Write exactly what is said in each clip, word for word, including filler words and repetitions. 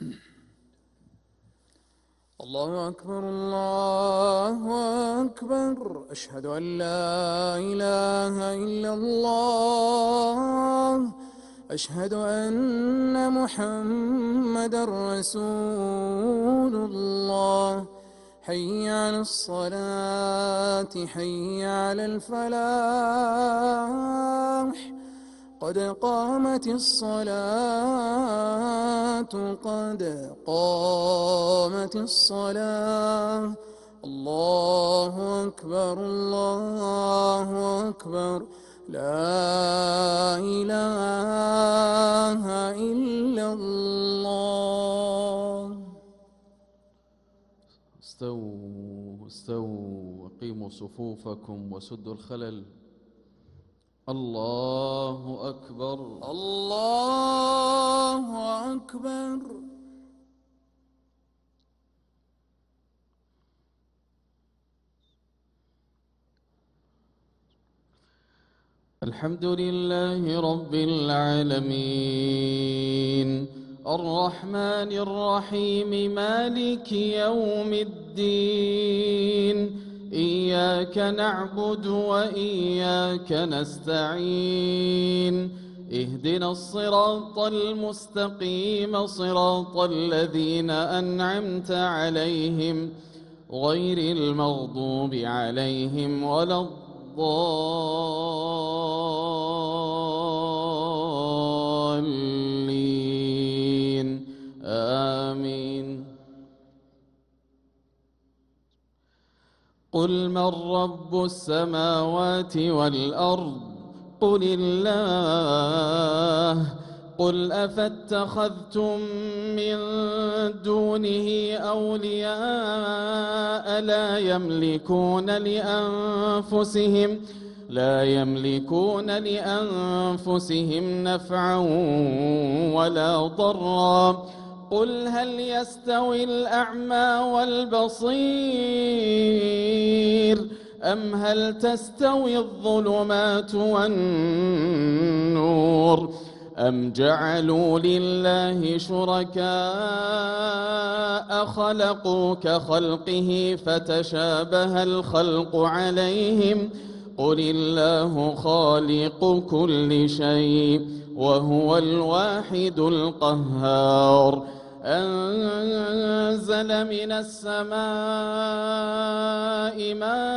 الله أكبر الله أكبر، أشهد أن لا إله إلا الله، أشهد أن محمدا رسول الله. حي على الصلاة، حي على الفلاح، قد قامت الصلاة، قد قامت الصلاة. الله أكبر الله أكبر، لا إله إلا الله. استووا استووا وقيموا صفوفكم وسدوا الخلل. الله أكبر الله أكبر. الحمد لله رب العالمين، الرحمن الرحيم، مالك يوم الدين. إياك نعبد وإياك نستعين، اهدنا الصراط المستقيم، صراط الذين أنعمت عليهم غير المغضوب عليهم ولا الضالين، آمين. قل من رب السماوات والأرض؟ قل الله. قل أفاتخذتم من دونه أولياء لا يملكون لأنفسهم لا يملكون لأنفسهم نفعا ولا ضرا. قل هل يستوي الأعمى والبصير أم هل تستوي الظلمات والنور أم جعلوا لله شركاء خلقوا كخلقه فتشابه الخلق عليهم؟ قل الله خالق كل شيء وهو الواحد القهار. أنزل من السماء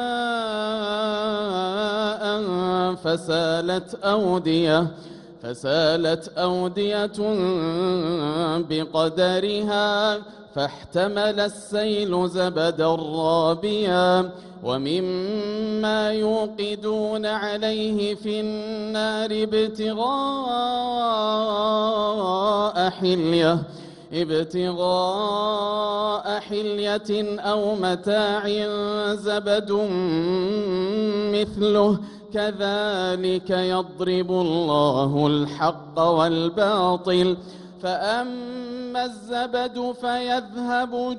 ماء فسالت أودية فسالت أودية بقدرها فاحتمل السيل زبدا رابيا ومما يوقدون عليه في النار ابتغاء حلية ابتغاء حلية أو متاع زبد مثله كذلك يضرب الله الحق والباطل. فأما الزبد فيذهب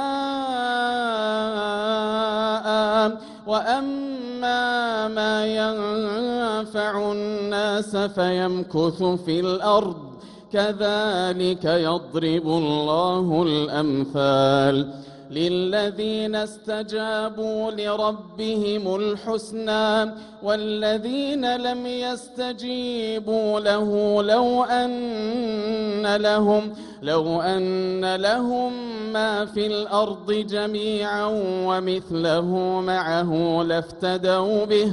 جفاء وأما ما ينفع الناس فيمكث في الأرض كذلك يضرب الله الأمثال. للذين استجابوا لربهم الحسنى والذين لم يستجيبوا له لو أن لهم لو أن لهم ما في الأرض جميعا ومثله معه لافتدوا به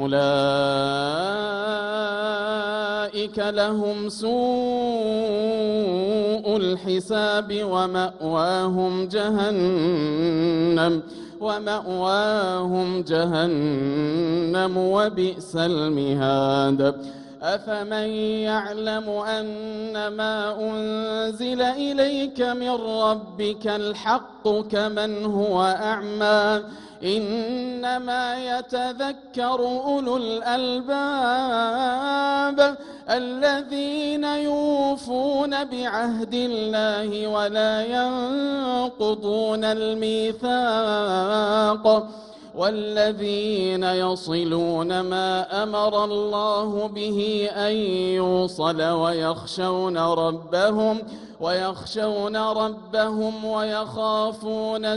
أولئك لهم سوء الحساب ومأواهم جهنم ومأواهم جهنم وبئس المهاد. أفمن يعلم أن ما أنزل إليك من ربك الحق كمن هو أعمى؟ إنما يتذكر أولو الألباب الذين يوفون بعهد الله ولا ينقضون الميثاق والذين يصلون ما أمر الله به أن يوصل ويخشون ربهم ويخشون ربهم ويخافون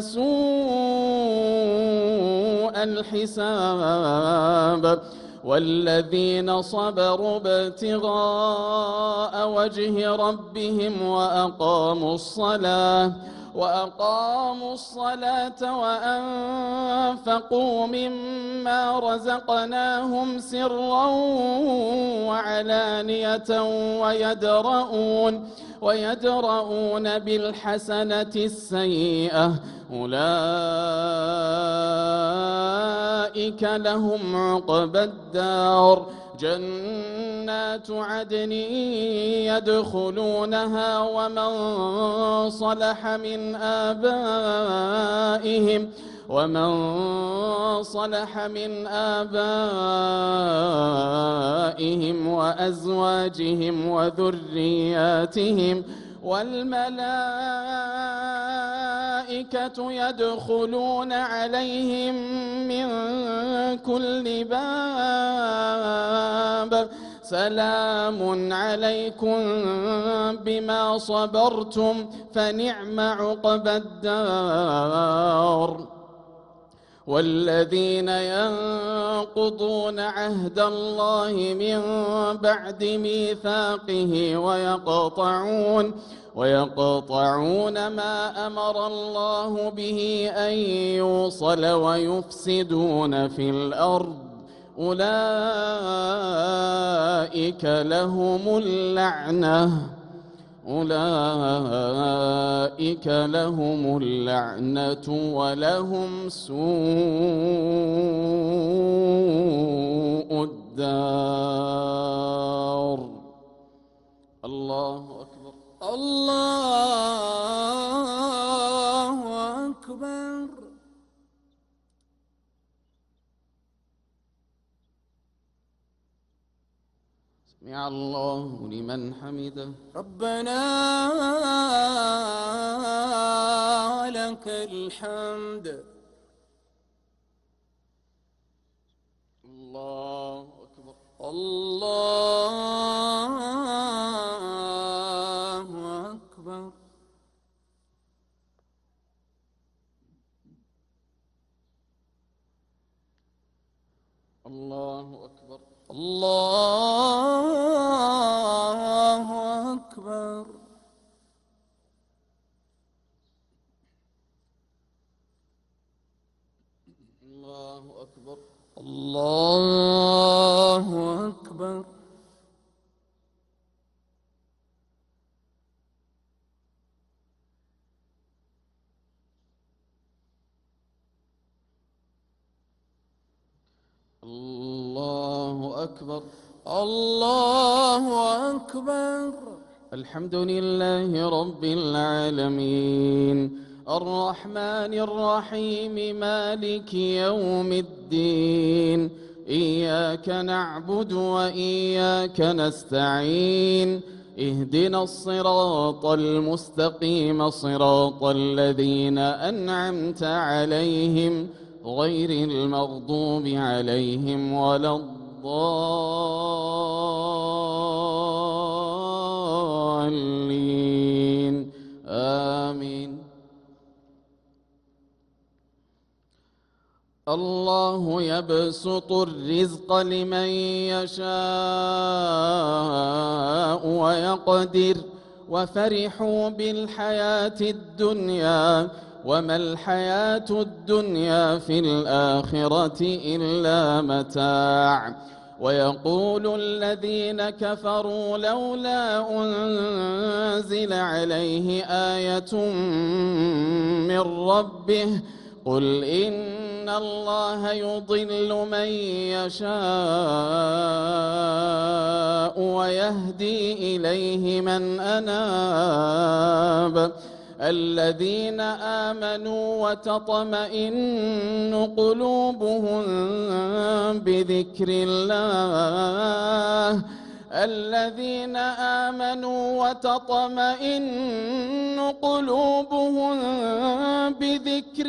سوء الحساب والذين صبروا ابتغاء وجه ربهم وأقاموا الصلاة وأقاموا الصلاة وأنفقوا مما رزقناهم سرا وعلانية ويدرؤون ويدرؤون بالحسنة السيئة أولئك لهم عقبى الدار جنات عدن يدخلونها ومن صلح من آبائهم ومن صلح من آبائهم وأزواجهم وذرياتهم والملائكة يدخلون عليهم من كل باب سلام عليكم بما صبرتم فنعم عقبى الدار والذين ينقضون عهد الله من بعد ميثاقه ويقطعون ويقطعون ما أمر الله به أن يوصل ويفسدون في الأرض أولئك لهم اللعنة أولئك لهم اللعنة ولهم سوء الدار. الله أكبر. الله أكبر. سمع الله لمن حمده. ربنا لك الحمد. الله أكبر. الله أكبر. الله أكبر. الله أكبر. الله أكبر. الله أكبر. الله أكبر. الله أكبر. الحمد لله رب العالمين الرحمن الرحيم مالك يوم الدين إياك نعبد وإياك نستعين اهدنا الصراط المستقيم صراط الذين أنعمت عليهم غير المغضوب عليهم ولا الضالين آمين. الله يبسط الرزق لمن يشاء ويقدر وفرحوا بالحياة الدنيا وما الحياة الدنيا في الآخرة إلا متاع ويقول الذين كفروا لولا أنزل عليه آية من ربه قل إن الله يضل من يشاء ويهدي إليه من أناب الذين آمنوا وتطمئن قلوبهم بذكر الله الذين آمنوا وتطمئن قلوبهم بذكر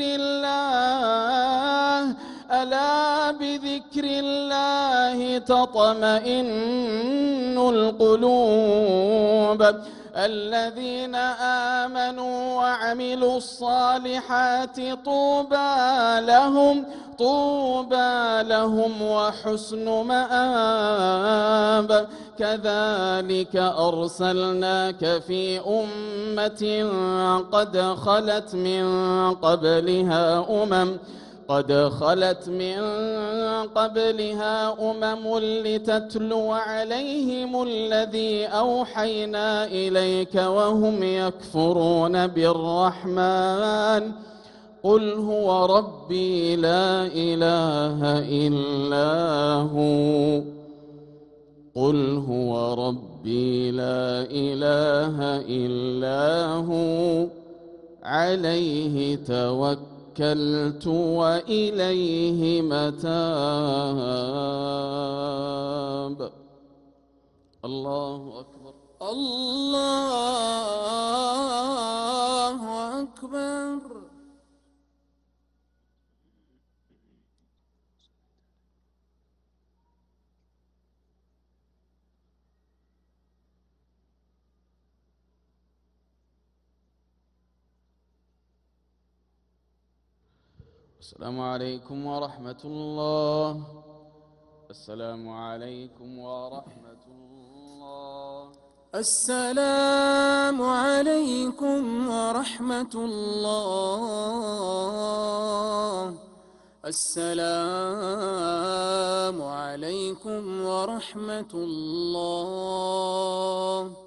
الله ألا بذكر الله تطمئن القلوب الذين آمنوا وعملوا الصالحات طوبى لهم طوبى لهم وحسن مآب. كذلك أرسلناك في أمة قد خلت من قبلها أمم قد خلت من قبلها أمم لتتلو عليهم الذي أوحينا إليك وهم يكفرون بالرحمن. قل هو ربي لا إله إلا هو قل هو ربي لا إله إلا هو عليه توكلت وإليه متاب. الله أكبر. الله أكبر. السلام عليكم ورحمة الله. السلام عليكم ورحمة الله. السلام عليكم ورحمة الله. السلام عليكم ورحمة الله.